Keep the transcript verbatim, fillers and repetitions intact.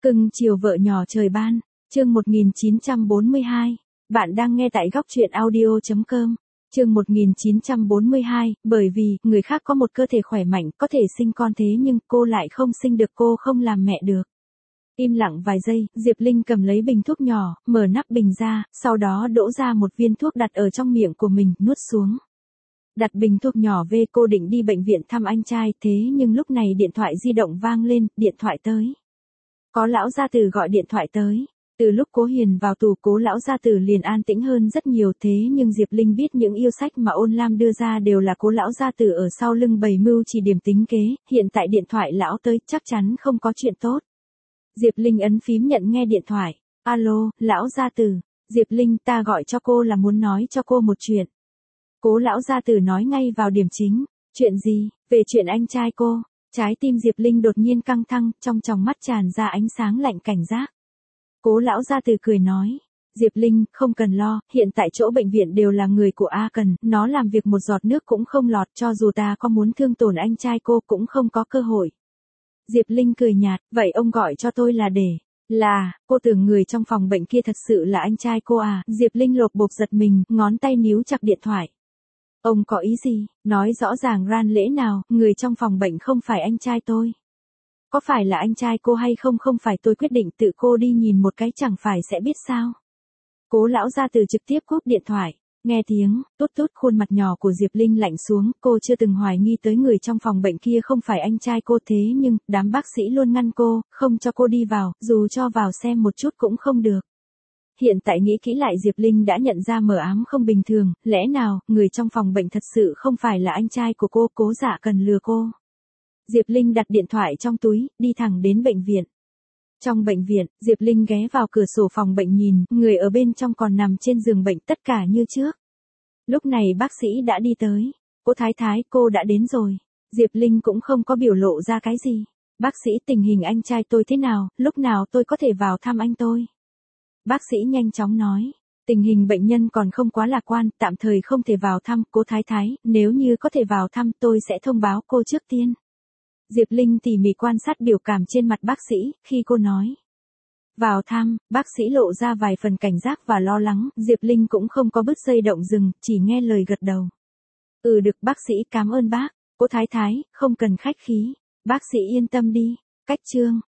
Cưng chiều vợ nhỏ trời ban, chương một nghìn chín trăm bốn mươi hai. Bạn đang nghe tại góc truyện audio chấm com. Chương một nghìn chín trăm bốn mươi hai, bởi vì người khác có một cơ thể khỏe mạnh, có thể sinh con thế nhưng cô lại không sinh được, cô không làm mẹ được. Im lặng vài giây, Diệp Linh cầm lấy bình thuốc nhỏ, mở nắp bình ra, sau đó đổ ra một viên thuốc đặt ở trong miệng của mình, nuốt xuống. Đặt bình thuốc nhỏ về, cô định đi bệnh viện thăm anh trai, thế nhưng lúc này điện thoại di động vang lên, điện thoại tới. Có lão gia tử gọi điện thoại tới. Từ lúc Cố Hiền vào tù, Cố lão gia tử liền an tĩnh hơn rất nhiều, thế nhưng Diệp Linh biết những yêu sách mà Ôn Lam đưa ra đều là Cố lão gia tử ở sau lưng bày mưu chỉ điểm tính kế, hiện tại điện thoại lão tới, chắc chắn không có chuyện tốt. Diệp Linh ấn phím nhận nghe điện thoại. Alo, lão gia tử. Diệp Linh, ta gọi cho cô là muốn nói cho cô một chuyện. Cố lão gia tử nói ngay vào điểm chính. Chuyện gì? Về chuyện anh trai cô. Trái tim Diệp Linh đột nhiên căng thẳng, trong tròng mắt tràn ra ánh sáng lạnh cảnh giác. Cố lão gia tử cười nói. Diệp Linh, không cần lo, hiện tại chỗ bệnh viện đều là người của A Cần, nó làm việc một giọt nước cũng không lọt, cho dù ta có muốn thương tổn anh trai cô cũng không có cơ hội. Diệp Linh cười nhạt, vậy ông gọi cho tôi là để... Là, cô tưởng người trong phòng bệnh kia thật sự là anh trai cô à? Diệp Linh lột bột giật mình, ngón tay níu chặt điện thoại. Ông có ý gì? Nói rõ ràng ran lễ nào, người trong phòng bệnh không phải anh trai tôi. Có phải là anh trai cô hay không không phải tôi quyết định, tự cô đi nhìn một cái chẳng phải sẽ biết sao. Cố lão gia tử trực tiếp cúp điện thoại. Nghe tiếng, tút tút, khuôn mặt nhỏ của Diệp Linh lạnh xuống, cô chưa từng hoài nghi tới người trong phòng bệnh kia không phải anh trai cô, thế nhưng, đám bác sĩ luôn ngăn cô, không cho cô đi vào, dù cho vào xem một chút cũng không được. Hiện tại nghĩ kỹ lại, Diệp Linh đã nhận ra mờ ám không bình thường, lẽ nào, người trong phòng bệnh thật sự không phải là anh trai của cô, Cố Dạ Cần lừa cô. Diệp Linh đặt điện thoại trong túi, đi thẳng đến bệnh viện. Trong bệnh viện, Diệp Linh ghé vào cửa sổ phòng bệnh nhìn, người ở bên trong còn nằm trên giường bệnh, tất cả như trước. Lúc này bác sĩ đã đi tới. Cô Thái Thái, cô đã đến rồi. Diệp Linh cũng không có biểu lộ ra cái gì. Bác sĩ, tình hình anh trai tôi thế nào, lúc nào tôi có thể vào thăm anh tôi? Bác sĩ nhanh chóng nói. Tình hình bệnh nhân còn không quá lạc quan, tạm thời không thể vào thăm. Cô Thái Thái, nếu như có thể vào thăm tôi sẽ thông báo cô trước tiên. Diệp Linh tỉ mỉ quan sát biểu cảm trên mặt bác sĩ, khi cô nói. Vào thăm, bác sĩ lộ ra vài phần cảnh giác và lo lắng, Diệp Linh cũng không có bứt dây động rừng, chỉ nghe lời gật đầu. Ừ được bác sĩ, cảm ơn bác. Cô Thái Thái, không cần khách khí. Bác sĩ yên tâm đi. Cách chương.